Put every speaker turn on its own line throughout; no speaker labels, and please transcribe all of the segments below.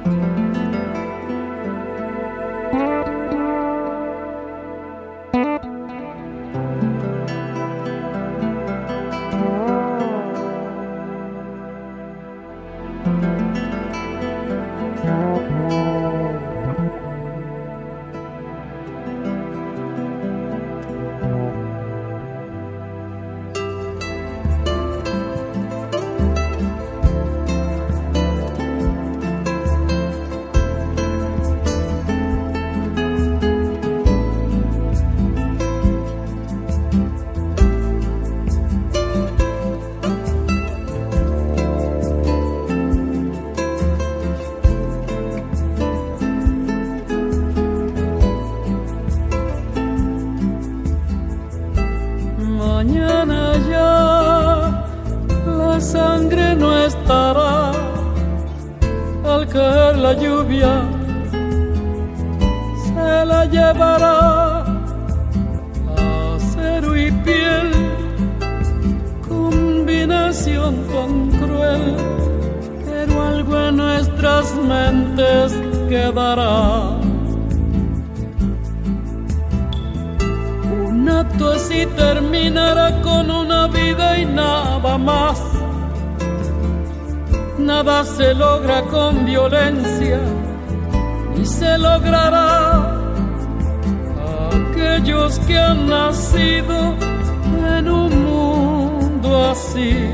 La lluvia se la llevará, acero y piel, combinación tan cruel, pero algo en nuestras mentes quedará. Un acto así terminará con una vida y nada más. Nada se logra con violencia, ni se logrará. Aquellos que han nacido en un mundo así,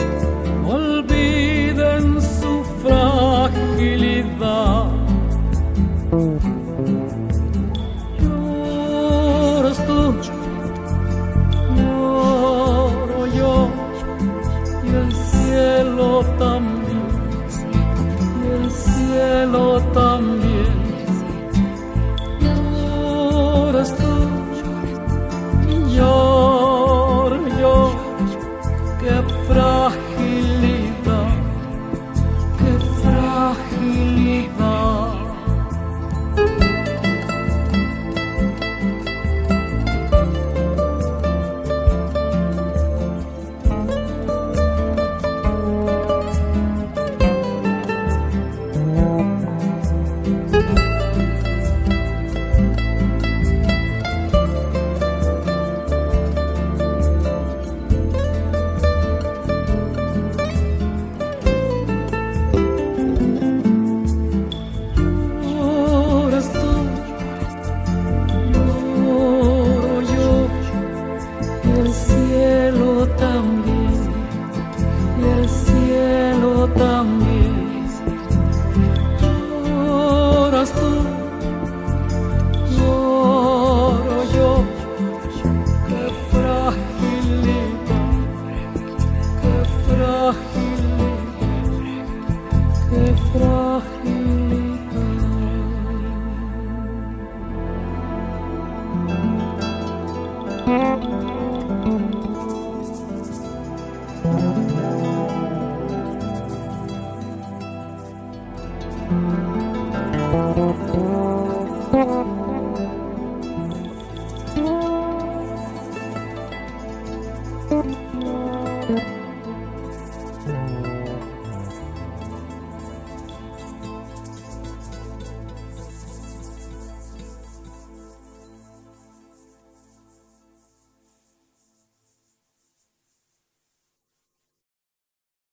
olviden su fragilidad. Lloras tú, lloro yo, y el cielo también. El cielo también. Lloras tú y lloro yo. Qué fragilidad, qué fragilidad.